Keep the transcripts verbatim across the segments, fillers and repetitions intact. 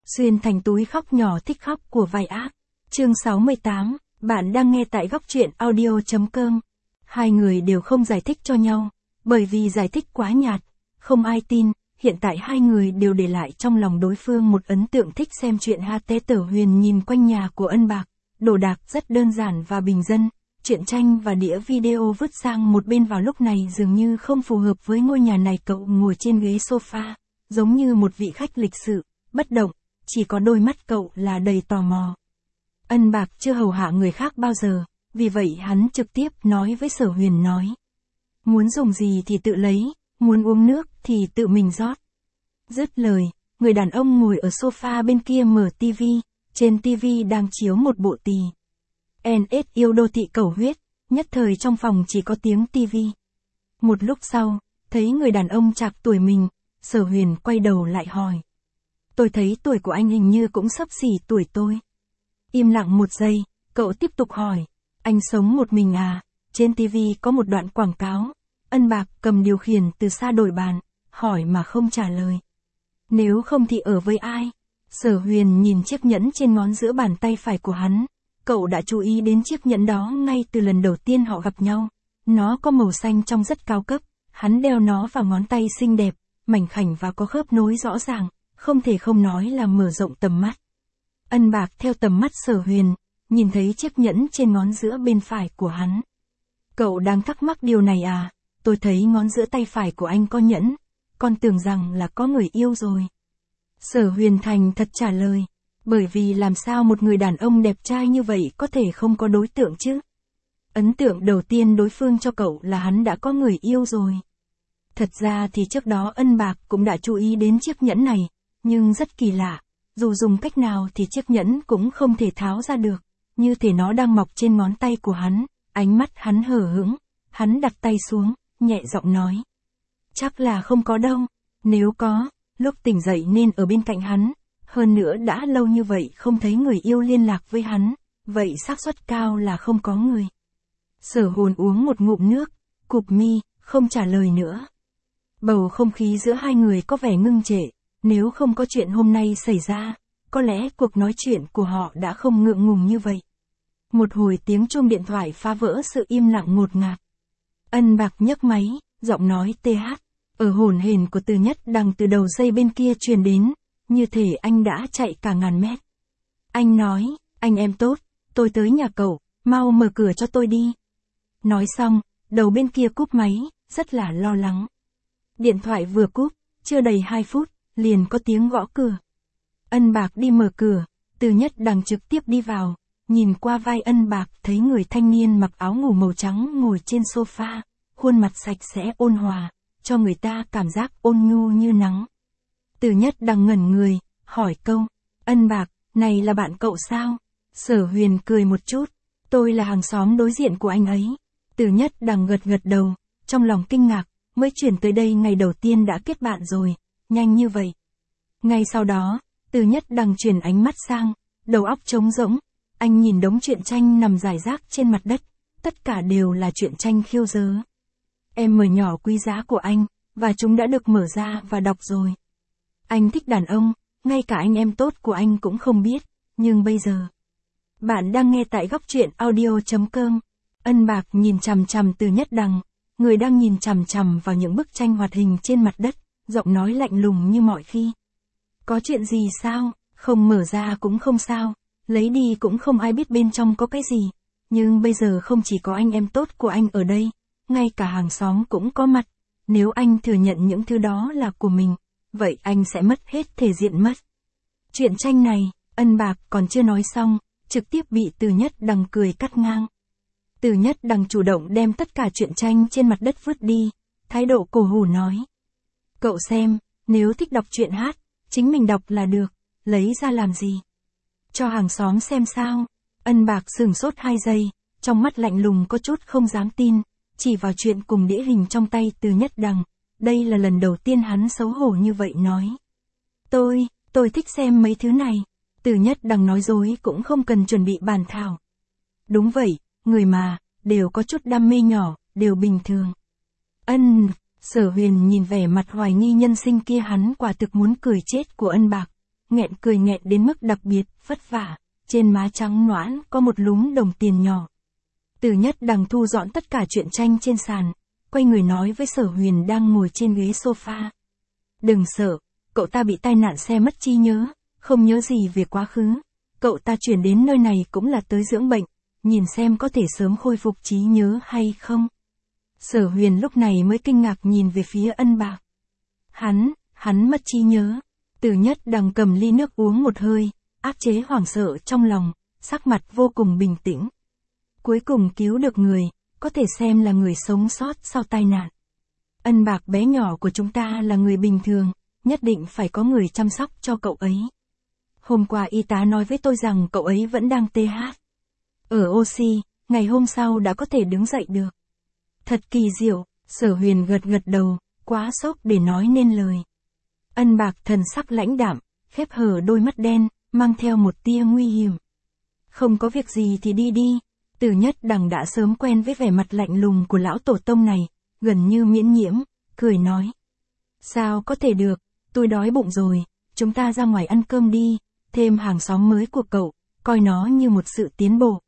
xuyên thành túi khóc nhỏ thích khóc của vai ác. Chương sáu mươi tám, bạn đang nghe tại góc truyện audio chấm com. Hai người đều không giải thích cho nhau, bởi vì giải thích quá nhạt, không ai tin. Hiện tại hai người đều để lại trong lòng đối phương một ấn tượng thích xem chuyện ha. Tế Tử Huyền nhìn quanh nhà của Ân Bạc, đồ đạc rất đơn giản và bình dân, truyện tranh và đĩa video vứt sang một bên vào lúc này dường như không phù hợp với ngôi nhà này. Cậu ngồi trên ghế sofa, giống như một vị khách lịch sự, bất động, chỉ có đôi mắt cậu là đầy tò mò. Ân Bạc chưa hầu hạ người khác bao giờ, vì vậy hắn trực tiếp nói với Sở Huyền nói. Muốn dùng gì thì tự lấy, muốn uống nước thì tự mình rót. Dứt lời, người đàn ông ngồi ở sofa bên kia mở tivi, trên tivi đang chiếu một bộ tì en ét yêu đô thị cầu huyết, nhất thời trong phòng chỉ có tiếng tivi. Một lúc sau, thấy người đàn ông trạc tuổi mình, Sở Huyền quay đầu lại hỏi. Tôi thấy tuổi của anh hình như cũng xấp xỉ tuổi tôi. Im lặng một giây, cậu tiếp tục hỏi. Anh sống một mình à? Trên tivi có một đoạn quảng cáo. Ân Bạc cầm điều khiển từ xa đổi bàn, hỏi mà không trả lời. Nếu không thì ở với ai? Sở Huyền nhìn chiếc nhẫn trên ngón giữa bàn tay phải của hắn. Cậu đã chú ý đến chiếc nhẫn đó ngay từ lần đầu tiên họ gặp nhau. Nó có màu xanh trong rất cao cấp. Hắn đeo nó vào ngón tay xinh đẹp, mảnh khảnh và có khớp nối rõ ràng, không thể không nói là mở rộng tầm mắt. Ân Bạc theo tầm mắt Sở Huyền, nhìn thấy chiếc nhẫn trên ngón giữa bên phải của hắn. Cậu đang thắc mắc điều này à? Tôi thấy ngón giữa tay phải của anh có nhẫn, con tưởng rằng là có người yêu rồi. Sở Huyền thành thật trả lời, bởi vì làm sao một người đàn ông đẹp trai như vậy có thể không có đối tượng chứ? Ấn tượng đầu tiên đối phương cho cậu là hắn đã có người yêu rồi. Thật ra thì trước đó Ân Bạc cũng đã chú ý đến chiếc nhẫn này, nhưng rất kỳ lạ, dù dùng cách nào thì chiếc nhẫn cũng không thể tháo ra được, như thể nó đang mọc trên ngón tay của hắn. Ánh mắt hắn hờ hững, hắn đặt tay xuống, nhẹ giọng nói. Chắc là không có đâu, nếu có, lúc tỉnh dậy nên ở bên cạnh hắn, hơn nữa đã lâu như vậy không thấy người yêu liên lạc với hắn, vậy xác suất cao là không có người. Sở Hồn uống một ngụm nước, cụp mi, không trả lời nữa. Bầu không khí giữa hai người có vẻ ngưng trệ, nếu không có chuyện hôm nay xảy ra, có lẽ cuộc nói chuyện của họ đã không ngượng ngùng như vậy. Một hồi tiếng chuông điện thoại phá vỡ sự im lặng ngột ngạt. Ân Bạc nhấc máy, giọng nói tê hát, ở hổn hển của Từ Nhất Đằng từ đầu dây bên kia truyền đến, như thể anh đã chạy cả ngàn mét. Anh nói, anh em tốt, tôi tới nhà cậu, mau mở cửa cho tôi đi. Nói xong, đầu bên kia cúp máy, rất là lo lắng. Điện thoại vừa cúp, chưa đầy hai phút, liền có tiếng gõ cửa. Ân Bạc đi mở cửa, Từ Nhất Đằng trực tiếp đi vào, nhìn qua vai Ân Bạc thấy người thanh niên mặc áo ngủ màu trắng ngồi trên sofa, khuôn mặt sạch sẽ ôn hòa, cho người ta cảm giác ôn nhu như nắng. Từ Nhất Đằng ngẩn người, hỏi câu, Ân Bạc, này là bạn cậu sao? Sở Huyền cười một chút, tôi là hàng xóm đối diện của anh ấy. Từ Nhất Đằng gật gật đầu, trong lòng kinh ngạc, mới chuyển tới đây ngày đầu tiên đã kết bạn rồi, nhanh như vậy. Ngay sau đó, Từ Nhất Đằng chuyển ánh mắt sang, đầu óc trống rỗng, anh nhìn đống truyện tranh nằm rải rác trên mặt đất, tất cả đều là truyện tranh khiêu dớ. Em mở nhỏ quý giá của anh, và chúng đã được mở ra và đọc rồi. Anh thích đàn ông, ngay cả anh em tốt của anh cũng không biết, nhưng bây giờ. Bạn đang nghe tại góc truyện audio chấm com. Ân Bạc nhìn chằm chằm Từ Nhất Đằng, người đang nhìn chằm chằm vào những bức tranh hoạt hình trên mặt đất, giọng nói lạnh lùng như mọi khi. Có chuyện gì sao? Không mở ra cũng không sao, lấy đi cũng không ai biết bên trong có cái gì. Nhưng bây giờ không chỉ có anh em tốt của anh ở đây, ngay cả hàng xóm cũng có mặt. Nếu anh thừa nhận những thứ đó là của mình, vậy anh sẽ mất hết thể diện mất. Chuyện tranh này, Ân Bạc còn chưa nói xong, trực tiếp bị Từ Nhất Đằng cười cắt ngang. Từ Nhất Đằng chủ động đem tất cả truyện tranh trên mặt đất vứt đi, thái độ cổ hủ nói. Cậu xem, nếu thích đọc truyện hát, chính mình đọc là được, lấy ra làm gì? Cho hàng xóm xem sao? Ân Bạc sửng sốt hai giây, trong mắt lạnh lùng có chút không dám tin, chỉ vào chuyện cùng đĩa hình trong tay Từ Nhất Đằng. Đây là lần đầu tiên hắn xấu hổ như vậy nói. Tôi, tôi thích xem mấy thứ này. Từ Nhất Đằng nói dối cũng không cần chuẩn bị bàn thảo. Đúng vậy, người mà, đều có chút đam mê nhỏ, đều bình thường. Ân, Sở Huyền nhìn vẻ mặt hoài nghi nhân sinh kia hắn quả thực muốn cười chết của Ân Bạc. nghẹn cười nghẹn đến mức đặc biệt, vất vả, trên má trắng nõn có một lúm đồng tiền nhỏ. Từ Nhất Đằng thu dọn tất cả truyện tranh trên sàn, quay người nói với Sở Huyền đang ngồi trên ghế sofa. Đừng sợ, cậu ta bị tai nạn xe mất trí nhớ, không nhớ gì về quá khứ. Cậu ta chuyển đến nơi này cũng là tới dưỡng bệnh, nhìn xem có thể sớm khôi phục trí nhớ hay không. Sở Huyền lúc này mới kinh ngạc nhìn về phía Ân Bạc. Hắn, hắn mất trí nhớ. Từ Nhất Đằng cầm ly nước uống một hơi, áp chế hoảng sợ trong lòng, sắc mặt vô cùng bình tĩnh. Cuối cùng cứu được người, có thể xem là người sống sót sau tai nạn. Ân Bạc bé nhỏ của chúng ta là người bình thường, nhất định phải có người chăm sóc cho cậu ấy. Hôm qua y tá nói với tôi rằng cậu ấy vẫn đang tê hát. Ở oxy, ngày hôm sau đã có thể đứng dậy được. Thật kỳ diệu, Sở Huyền gật gật đầu, quá sốc để nói nên lời. Ân Bạc thần sắc lãnh đạm, khép hờ đôi mắt đen, mang theo một tia nguy hiểm. Không có việc gì thì đi đi. Từ Nhất Đằng đã sớm quen với vẻ mặt lạnh lùng của lão tổ tông này, gần như miễn nhiễm, cười nói. Sao có thể được, tôi đói bụng rồi, chúng ta ra ngoài ăn cơm đi, thêm hàng xóm mới của cậu, coi nó như một sự tiến bộ.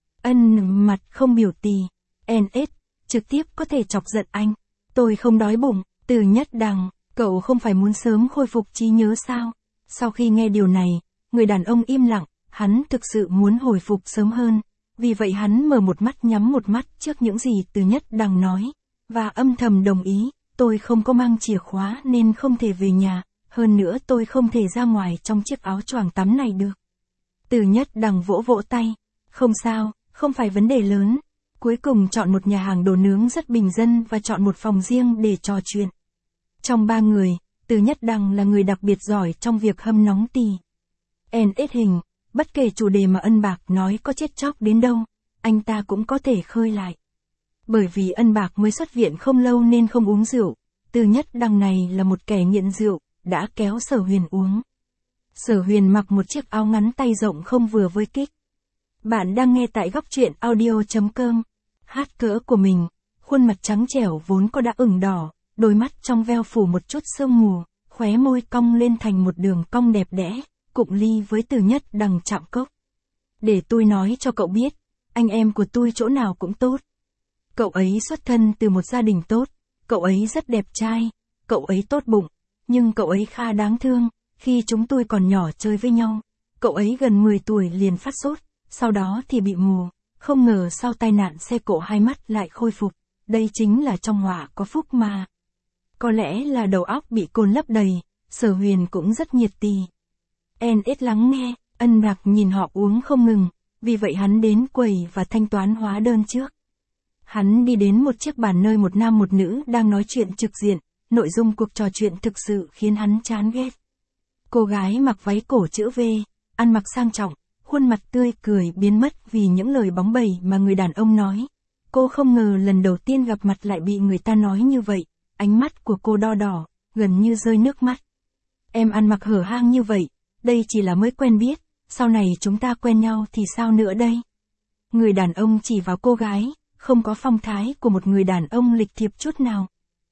Ân mặt không biểu tì, en ét, trực tiếp có thể chọc giận anh. Tôi không đói bụng. Từ Nhất Đằng, cậu không phải muốn sớm khôi phục trí nhớ sao? Sau khi nghe điều này, người đàn ông im lặng, hắn thực sự muốn hồi phục sớm hơn. Vì vậy hắn mở một mắt nhắm một mắt trước những gì Từ Nhất Đằng nói, và âm thầm đồng ý, tôi không có mang chìa khóa nên không thể về nhà, hơn nữa tôi không thể ra ngoài trong chiếc áo choàng tắm này được. Từ Nhất Đằng vỗ vỗ tay, không sao, không phải vấn đề lớn. Cuối cùng chọn một nhà hàng đồ nướng rất bình dân và chọn một phòng riêng để trò chuyện. Trong ba người, Từ Nhất Đằng là người đặc biệt giỏi trong việc hâm nóng tì. en ét hình, bất kể chủ đề mà Ân Bạc nói có chết chóc đến đâu, anh ta cũng có thể khơi lại. Bởi vì Ân Bạc mới xuất viện không lâu nên không uống rượu, Từ Nhất Đằng này là một kẻ nghiện rượu, đã kéo Sở Huyền uống. Sở Huyền mặc một chiếc áo ngắn tay rộng không vừa với kích. Bạn đang nghe tại góc truyện audio chấm com. Hát cỡ của mình, khuôn mặt trắng trẻo vốn có đã ửng đỏ, đôi mắt trong veo phủ một chút sương mù, khóe môi cong lên thành một đường cong đẹp đẽ, cụng ly với Từ Nhất Đằng chạm cốc. Để tôi nói cho cậu biết, anh em của tôi chỗ nào cũng tốt. Cậu ấy xuất thân từ một gia đình tốt, cậu ấy rất đẹp trai, cậu ấy tốt bụng, nhưng cậu ấy khá đáng thương. Khi chúng tôi còn nhỏ chơi với nhau, cậu ấy gần mười tuổi liền phát sốt, sau đó thì bị mù, không ngờ sau tai nạn xe cộ hai mắt lại khôi phục, đây chính là trong họa có phúc mà. Có lẽ là đầu óc bị cồn lấp đầy, Sở Huyền cũng rất nhiệt tì. en ét lắng nghe, Ân Bạc nhìn họ uống không ngừng, vì vậy hắn đến quầy và thanh toán hóa đơn trước. Hắn đi đến một chiếc bàn nơi một nam một nữ đang nói chuyện trực diện, nội dung cuộc trò chuyện thực sự khiến hắn chán ghét. Cô gái mặc váy cổ chữ V, ăn mặc sang trọng, khuôn mặt tươi cười biến mất vì những lời bóng bẩy mà người đàn ông nói. Cô không ngờ lần đầu tiên gặp mặt lại bị người ta nói như vậy, ánh mắt của cô đo đỏ, gần như rơi nước mắt. Em ăn mặc hở hang như vậy, đây chỉ là mới quen biết, sau này chúng ta quen nhau thì sao nữa đây? Người đàn ông chỉ vào cô gái, không có phong thái của một người đàn ông lịch thiệp chút nào.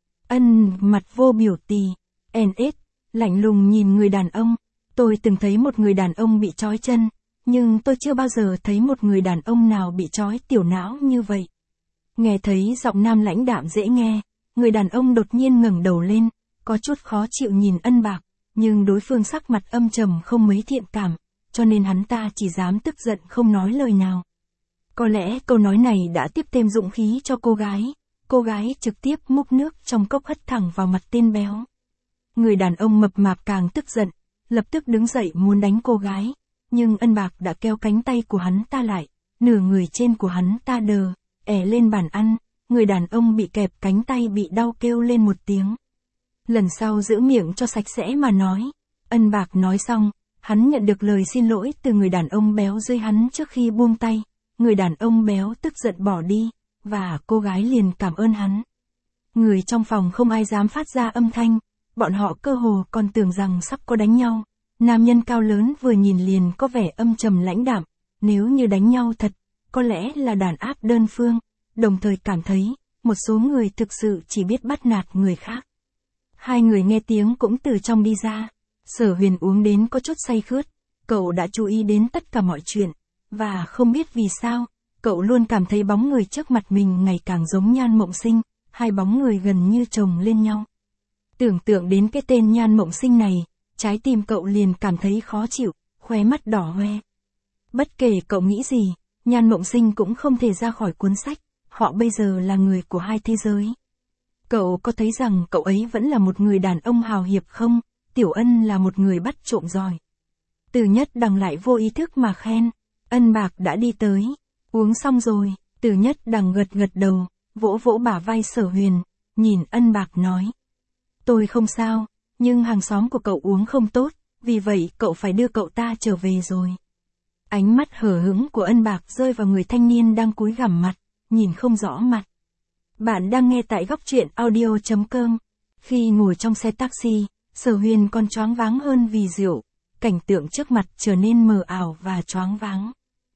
Ân mặt vô biểu tì, en ét, lạnh lùng nhìn người đàn ông. Tôi từng thấy một người đàn ông bị trói chân, nhưng tôi chưa bao giờ thấy một người đàn ông nào bị trói tiểu não như vậy. Nghe thấy giọng nam lãnh đạm dễ nghe, người đàn ông đột nhiên ngẩng đầu lên, có chút khó chịu nhìn Ân Bạc, nhưng đối phương sắc mặt âm trầm không mấy thiện cảm, cho nên hắn ta chỉ dám tức giận không nói lời nào. Có lẽ câu nói này đã tiếp thêm dũng khí cho cô gái, cô gái trực tiếp múc nước trong cốc hất thẳng vào mặt tên béo. Người đàn ông mập mạp càng tức giận, lập tức đứng dậy muốn đánh cô gái, nhưng Ân Bạc đã kéo cánh tay của hắn ta lại, nửa người trên của hắn ta đờ, ẻ lên bàn ăn, người đàn ông bị kẹp cánh tay bị đau kêu lên một tiếng. Lần sau giữ miệng cho sạch sẽ mà nói. Ân Bạc nói xong, hắn nhận được lời xin lỗi từ người đàn ông béo dưới hắn trước khi buông tay, người đàn ông béo tức giận bỏ đi, và cô gái liền cảm ơn hắn. Người trong phòng không ai dám phát ra âm thanh, bọn họ cơ hồ còn tưởng rằng sắp có đánh nhau. Nam nhân cao lớn vừa nhìn liền có vẻ âm trầm lãnh đạm, nếu như đánh nhau thật, có lẽ là đàn áp đơn phương, đồng thời cảm thấy, một số người thực sự chỉ biết bắt nạt người khác. Hai người nghe tiếng cũng từ trong đi ra. Sở Huyền uống đến có chút say khướt, cậu đã chú ý đến tất cả mọi chuyện, và không biết vì sao, cậu luôn cảm thấy bóng người trước mặt mình ngày càng giống Nhan Mộng Sinh, hai bóng người gần như chồng lên nhau. Tưởng tượng đến cái tên Nhan Mộng Sinh này, trái tim cậu liền cảm thấy khó chịu, khóe mắt đỏ hoe. Bất kể cậu nghĩ gì, Nhan Mộng Sinh cũng không thể ra khỏi cuốn sách, họ bây giờ là người của hai thế giới. Cậu có thấy rằng cậu ấy vẫn là một người đàn ông hào hiệp không? Tiểu Ân là một người bắt trộm giỏi. Từ Nhất Đằng lại vô ý thức mà khen. Ân Bạc đã đi tới. Uống xong rồi, Từ Nhất Đằng gật gật đầu, vỗ vỗ bả vai Sở Huyền, nhìn Ân Bạc nói. Tôi không sao, nhưng hàng xóm của cậu uống không tốt, vì vậy cậu phải đưa cậu ta trở về rồi. Ánh mắt hờ hững của Ân Bạc rơi vào người thanh niên đang cúi gằm mặt, nhìn không rõ mặt. Bạn đang nghe tại góc truyện audio chấm com. Khi ngồi trong xe taxi, Sở Huyền còn choáng váng hơn vì rượu, cảnh tượng trước mặt trở nên mờ ảo và choáng váng.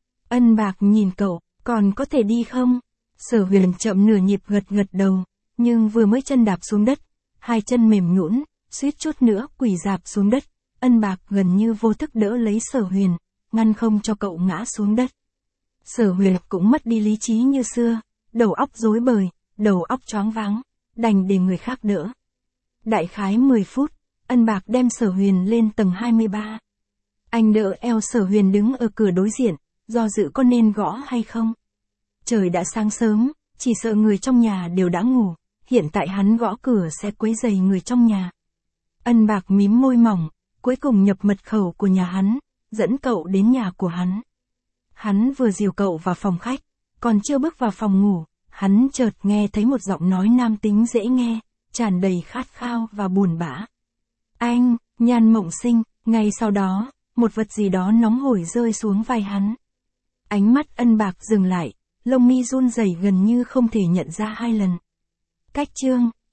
Ân Bạc nhìn cậu, còn có thể đi không? Sở Huyền chậm nửa nhịp gật gật đầu, nhưng vừa mới chân đạp xuống đất, hai chân mềm nhũn, suýt chút nữa quỳ rạp xuống đất. Ân Bạc gần như vô thức đỡ lấy Sở Huyền, ngăn không cho cậu ngã xuống đất. Sở Huyền cũng mất đi lý trí như xưa, đầu óc rối bời, đầu óc choáng váng, đành để người khác đỡ. Đại khái mười phút, Ân Bạc đem Sở Huyền lên tầng hai mươi ba. Anh đỡ eo Sở Huyền đứng ở cửa đối diện, do dự có nên gõ hay không. Trời đã sáng sớm, chỉ sợ người trong nhà đều đã ngủ, hiện tại hắn gõ cửa sẽ quấy rầy người trong nhà. Ân Bạc mím môi mỏng, cuối cùng nhập mật khẩu của nhà hắn, dẫn cậu đến nhà của hắn. Hắn vừa dìu cậu vào phòng khách, còn chưa bước vào phòng ngủ, hắn chợt nghe thấy một giọng nói nam tính dễ nghe, tràn đầy khát khao và buồn bã. Anh, Nhan Mộng Sinh. Ngay sau đó, một vật gì đó nóng hổi rơi xuống vai hắn. Ánh mắt Ân Bạc dừng lại, lông mi run rẩy gần như không thể nhận ra hai lần. Cách chương